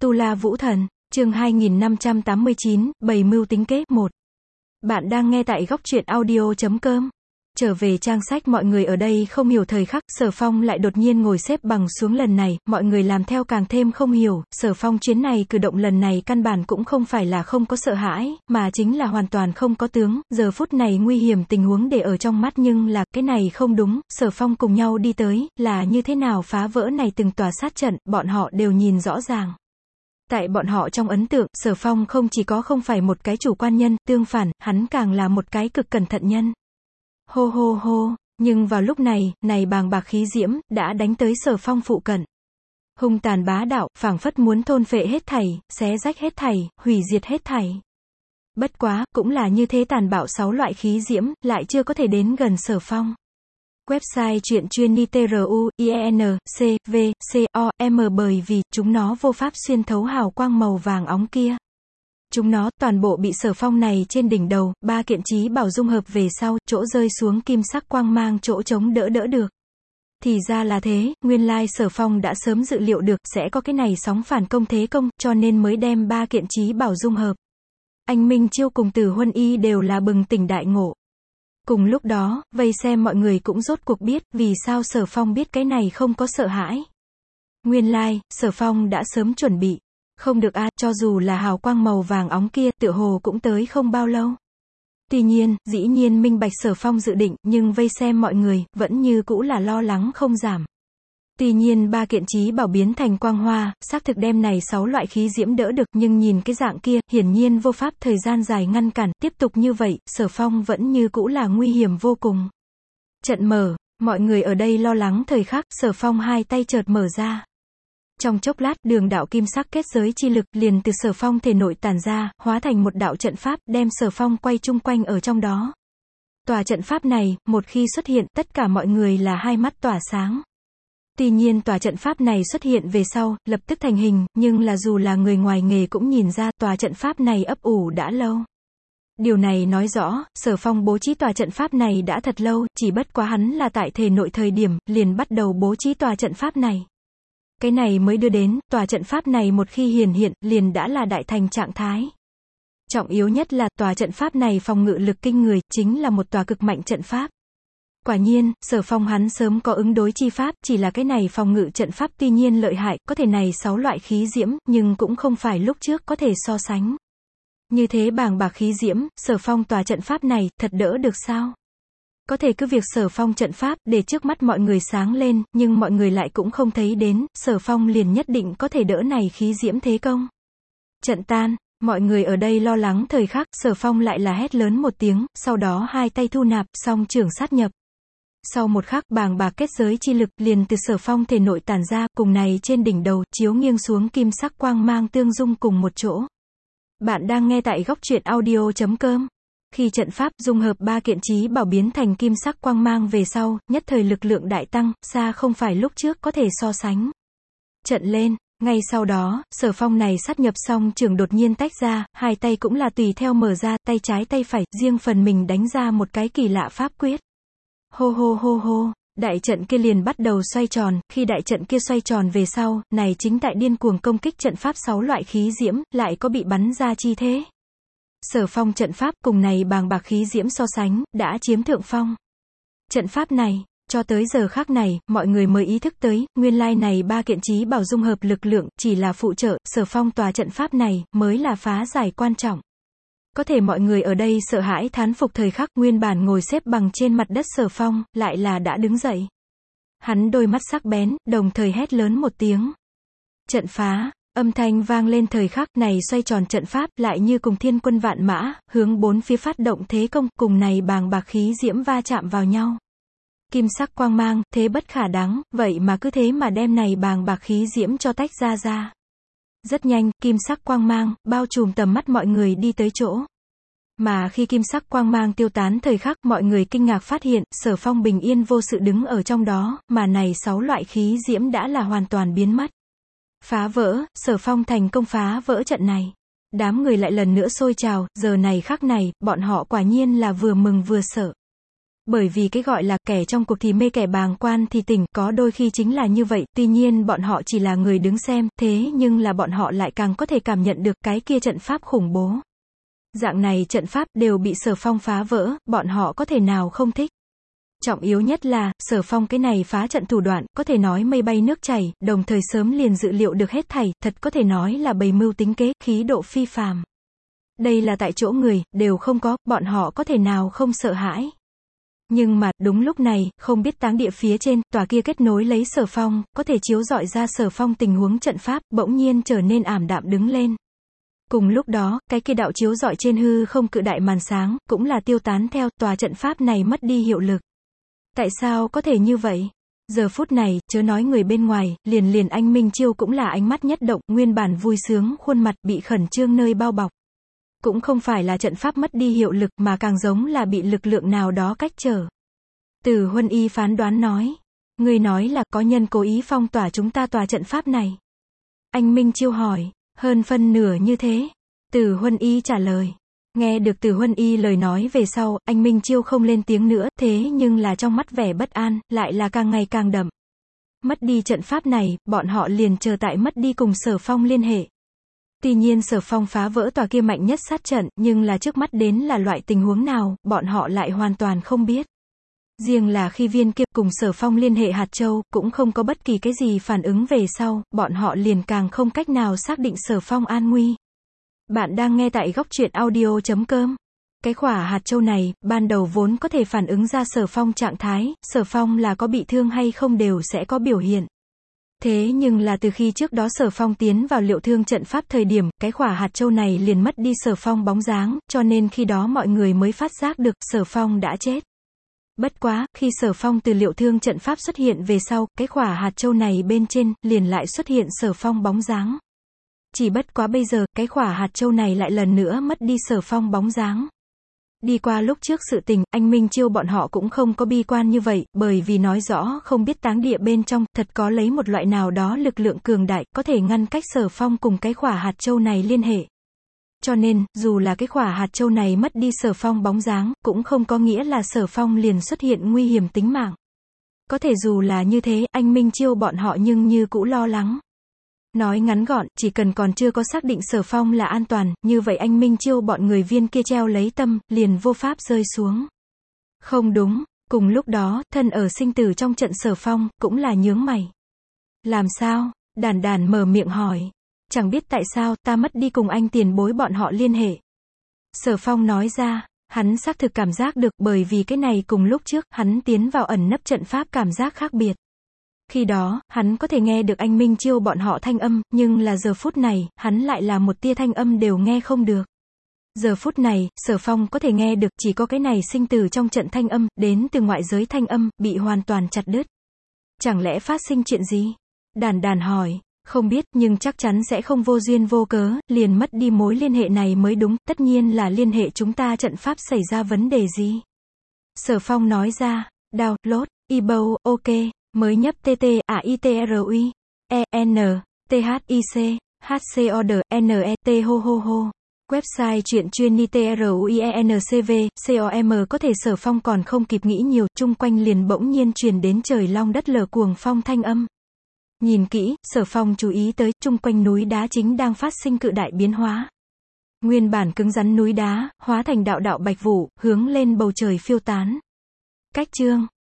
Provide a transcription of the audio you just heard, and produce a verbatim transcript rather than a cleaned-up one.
Tu La Vũ Thần, chương hai nghìn năm trăm tám mươi chín, bày mưu tính kế, một. Bạn đang nghe tại góc truyện audio chấm com. Trở về trang sách, mọi người ở đây không hiểu thời khắc, Sở Phong lại đột nhiên ngồi xếp bằng xuống. Lần này, mọi người làm theo càng thêm không hiểu, Sở Phong chuyến này cử động lần này căn bản cũng không phải là không có sợ hãi, mà chính là hoàn toàn không có tướng, giờ phút này nguy hiểm tình huống để ở trong mắt, nhưng là, cái này không đúng, Sở Phong cùng nhau đi tới, là như thế nào phá vỡ này từng tòa sát trận, bọn họ đều nhìn rõ ràng. Tại bọn họ trong ấn tượng, Sở Phong không chỉ có không phải một cái chủ quan nhân, tương phản, hắn càng là một cái cực cẩn thận nhân. Hô hô hô, nhưng vào lúc này, này bàng bạc khí diễm, đã đánh tới Sở Phong phụ cận. Hung tàn bá đạo, phảng phất muốn thôn phệ hết thảy, xé rách hết thảy, hủy diệt hết thảy. Bất quá, cũng là như thế tàn bạo sáu loại khí diễm, lại chưa có thể đến gần Sở Phong. Website truyện chuyên ni tru, ien, c, v, c, o, m bởi vì, chúng nó vô pháp xuyên thấu hào quang màu vàng óng kia. Chúng nó, toàn bộ bị Sở Phong này trên đỉnh đầu, ba kiện chí bảo dung hợp về sau, chỗ rơi xuống kim sắc quang mang chỗ chống đỡ đỡ được. Thì ra là thế, nguyên lai Sở Phong đã sớm dự liệu được, sẽ có cái này sóng phản công thế công, cho nên mới đem ba kiện chí bảo dung hợp. Anh Minh Chiêu cùng Từ Huân Y đều là bừng tỉnh đại ngộ. Cùng lúc đó, vây xem mọi người cũng rốt cuộc biết, vì sao Sở Phong biết cái này không có sợ hãi. Nguyên lai, Sở Phong đã sớm chuẩn bị. Không được a, cho dù là hào quang màu vàng óng kia, tựa hồ cũng tới không bao lâu. Tuy nhiên, dĩ nhiên minh bạch Sở Phong dự định, nhưng vây xem mọi người, vẫn như cũ là lo lắng không giảm. Tuy nhiên ba kiện chí bảo biến thành quang hoa, xác thực đem này sáu loại khí diễm đỡ được, nhưng nhìn cái dạng kia, hiển nhiên vô pháp thời gian dài ngăn cản, tiếp tục như vậy, Sở Phong vẫn như cũ là nguy hiểm vô cùng. Trận mở, mọi người ở đây lo lắng thời khắc, Sở Phong hai tay chợt mở ra. Trong chốc lát, đường đạo kim sắc kết giới chi lực liền từ Sở Phong thể nội tản ra, hóa thành một đạo trận pháp, đem Sở Phong quay chung quanh ở trong đó. Tòa trận pháp này, một khi xuất hiện, tất cả mọi người là hai mắt tỏa sáng. Tuy nhiên tòa trận pháp này xuất hiện về sau, lập tức thành hình, nhưng là dù là người ngoài nghề cũng nhìn ra, tòa trận pháp này ấp ủ đã lâu. Điều này nói rõ, Sở Phong bố trí tòa trận pháp này đã thật lâu, chỉ bất quá hắn là tại thể nội thời điểm, liền bắt đầu bố trí tòa trận pháp này. Cái này mới đưa đến, tòa trận pháp này một khi hiển hiện, liền đã là đại thành trạng thái. Trọng yếu nhất là, tòa trận pháp này phòng ngự lực kinh người, chính là một tòa cực mạnh trận pháp. Quả nhiên, Sở Phong hắn sớm có ứng đối chi pháp, chỉ là cái này phòng ngự trận pháp tuy nhiên lợi hại, có thể này sáu loại khí diễm, nhưng cũng không phải lúc trước có thể so sánh. Như thế bàng bạc khí diễm, Sở Phong tòa trận pháp này, thật đỡ được sao? Có thể cứ việc Sở Phong trận pháp, để trước mắt mọi người sáng lên, nhưng mọi người lại cũng không thấy đến, Sở Phong liền nhất định có thể đỡ này khí diễm thế công. Trận tan, mọi người ở đây lo lắng thời khắc, Sở Phong lại là hét lớn một tiếng, sau đó hai tay thu nạp, song trưởng sát nhập. Sau một khắc, bàng bạc kết giới chi lực, liền từ Sở Phong thể nội tản ra, cùng này trên đỉnh đầu, chiếu nghiêng xuống kim sắc quang mang tương dung cùng một chỗ. Bạn đang nghe tại góc truyện audio chấm com. Khi trận pháp dung hợp ba kiện chí bảo biến thành kim sắc quang mang về sau, nhất thời lực lượng đại tăng, xa không phải lúc trước có thể so sánh. Trận lên, ngay sau đó, Sở Phong này sát nhập xong trường đột nhiên tách ra, hai tay cũng là tùy theo mở ra, tay trái tay phải, riêng phần mình đánh ra một cái kỳ lạ pháp quyết. Hô hô hô hô, đại trận kia liền bắt đầu xoay tròn, khi đại trận kia xoay tròn về sau, này chính tại điên cuồng công kích trận pháp sáu loại khí diễm, lại có bị bắn ra chi thế. Sở Phong trận pháp cùng này bàng bạc khí diễm so sánh, đã chiếm thượng phong. Trận pháp này, cho tới giờ khắc này, mọi người mới ý thức tới, nguyên lai này ba kiện chí bảo dung hợp lực lượng, chỉ là phụ trợ, Sở Phong tòa trận pháp này, mới là phá giải quan trọng. Có thể mọi người ở đây sợ hãi thán phục thời khắc, nguyên bản ngồi xếp bằng trên mặt đất Sở Phong, lại là đã đứng dậy. Hắn đôi mắt sắc bén, đồng thời hét lớn một tiếng. Trận phá, âm thanh vang lên thời khắc này xoay tròn trận pháp, lại như cùng thiên quân vạn mã, hướng bốn phía phát động thế công, cùng này bàng bạc khí diễm va chạm vào nhau. Kim sắc quang mang, thế bất khả đắng, vậy mà cứ thế mà đem này bàng bạc khí diễm cho tách ra ra. Rất nhanh, kim sắc quang mang, bao trùm tầm mắt mọi người đi tới chỗ. Mà khi kim sắc quang mang tiêu tán thời khắc, mọi người kinh ngạc phát hiện, Sở Phong bình yên vô sự đứng ở trong đó, mà này sáu loại khí diễm đã là hoàn toàn biến mất. Phá vỡ, Sở Phong thành công phá vỡ trận này. Đám người lại lần nữa sôi trào, giờ này khắc này, bọn họ quả nhiên là vừa mừng vừa sợ. Bởi vì cái gọi là kẻ trong cuộc thì mê kẻ bàng quan thì tỉnh, có đôi khi chính là như vậy, tuy nhiên bọn họ chỉ là người đứng xem, thế nhưng là bọn họ lại càng có thể cảm nhận được cái kia trận pháp khủng bố. Dạng này trận pháp đều bị Sở Phong phá vỡ, bọn họ có thể nào không thích. Trọng yếu nhất là, Sở Phong cái này phá trận thủ đoạn, có thể nói mây bay nước chảy, đồng thời sớm liền dự liệu được hết thảy, thật có thể nói là bày mưu tính kế, khí độ phi phàm. Đây là tại chỗ người, đều không có, bọn họ có thể nào không sợ hãi. Nhưng mà, đúng lúc này, không biết táng địa phía trên, tòa kia kết nối lấy Sở Phong, có thể chiếu rọi ra Sở Phong tình huống trận pháp, bỗng nhiên trở nên ảm đạm đứng lên. Cùng lúc đó, cái kia đạo chiếu rọi trên hư không cự đại màn sáng, cũng là tiêu tán theo, tòa trận pháp này mất đi hiệu lực. Tại sao có thể như vậy? Giờ phút này, chớ nói người bên ngoài, liền liền anh Minh Chiêu cũng là ánh mắt nhất động, nguyên bản vui sướng, khuôn mặt bị khẩn trương nơi bao bọc. Cũng không phải là trận pháp mất đi hiệu lực mà càng giống là bị lực lượng nào đó cách trở. Từ Huân Y phán đoán nói. Người nói là có nhân cố ý phong tỏa chúng ta tòa trận pháp này. Anh Minh Chiêu hỏi. Hơn phân nửa như thế. Từ Huân Y trả lời. Nghe được Từ Huân Y lời nói về sau, anh Minh Chiêu không lên tiếng nữa, thế nhưng là trong mắt vẻ bất an, lại là càng ngày càng đậm. Mất đi trận pháp này, bọn họ liền chờ tại mất đi cùng Sở Phong liên hệ. Tuy nhiên Sở Phong phá vỡ tòa kia mạnh nhất sát trận, nhưng là trước mắt đến là loại tình huống nào, bọn họ lại hoàn toàn không biết. Riêng là khi viên kia cùng Sở Phong liên hệ hạt châu, cũng không có bất kỳ cái gì phản ứng về sau, bọn họ liền càng không cách nào xác định Sở Phong an nguy. Bạn đang nghe tại góc truyện audio chấm com. Cái quả hạt châu này, ban đầu vốn có thể phản ứng ra Sở Phong trạng thái, Sở Phong là có bị thương hay không đều sẽ có biểu hiện. Thế nhưng là từ khi trước đó Sở Phong tiến vào liệu thương trận pháp thời điểm, cái quả hạt châu này liền mất đi Sở Phong bóng dáng, cho nên khi đó mọi người mới phát giác được Sở Phong đã chết. Bất quá, khi Sở Phong từ liệu thương trận pháp xuất hiện về sau, cái quả hạt châu này bên trên, liền lại xuất hiện Sở Phong bóng dáng. Chỉ bất quá bây giờ, cái quả hạt châu này lại lần nữa mất đi Sở Phong bóng dáng. Đi qua lúc trước sự tình, anh Minh Chiêu bọn họ cũng không có bi quan như vậy, bởi vì nói rõ không biết táng địa bên trong, thật có lấy một loại nào đó lực lượng cường đại, có thể ngăn cách Sở Phong cùng cái quả hạt châu này liên hệ. Cho nên, dù là cái quả hạt châu này mất đi Sở Phong bóng dáng, cũng không có nghĩa là Sở Phong liền xuất hiện nguy hiểm tính mạng. Có thể dù là như thế, anh Minh Chiêu bọn họ nhưng như cũ lo lắng. Nói ngắn gọn, chỉ cần còn chưa có xác định Sở Phong là an toàn, như vậy anh Minh Chiêu bọn người viên kia treo lấy tâm, liền vô pháp rơi xuống. Không đúng, cùng lúc đó, thân ở sinh tử trong trận Sở Phong, cũng là nhướng mày. Làm sao? Đàn đàn mở miệng hỏi. Chẳng biết tại sao, ta mất đi cùng anh tiền bối bọn họ liên hệ. Sở Phong nói ra, hắn xác thực cảm giác được, bởi vì cái này cùng lúc trước, hắn tiến vào ẩn nấp trận pháp cảm giác khác biệt. Khi đó, hắn có thể nghe được anh Minh Chiêu bọn họ thanh âm, nhưng là giờ phút này, hắn lại là một tia thanh âm đều nghe không được. Giờ phút này, Sở Phong có thể nghe được, chỉ có cái này sinh tử trong trận thanh âm, đến từ ngoại giới thanh âm, bị hoàn toàn chặt đứt. Chẳng lẽ phát sinh chuyện gì? Đàn đàn hỏi, không biết, nhưng chắc chắn sẽ không vô duyên vô cớ, liền mất đi mối liên hệ này mới đúng, tất nhiên là liên hệ chúng ta trận pháp xảy ra vấn đề gì? Sở Phong nói ra, download, ebow, ok. Mới nhấp tt, a i t r u e, n, t h i c, h c o d, n e t ho ho ho. Website truyện chuyên ni t r u i e n c v, com có thể Sở Phong còn không kịp nghĩ nhiều, chung quanh liền bỗng nhiên truyền đến trời long đất lở cuồng phong thanh âm. Nhìn kỹ, Sở Phong chú ý tới, chung quanh núi đá chính đang phát sinh cự đại biến hóa. Nguyên bản cứng rắn núi đá, hóa thành đạo đạo bạch vụ, hướng lên bầu trời phiêu tán. Cách chương.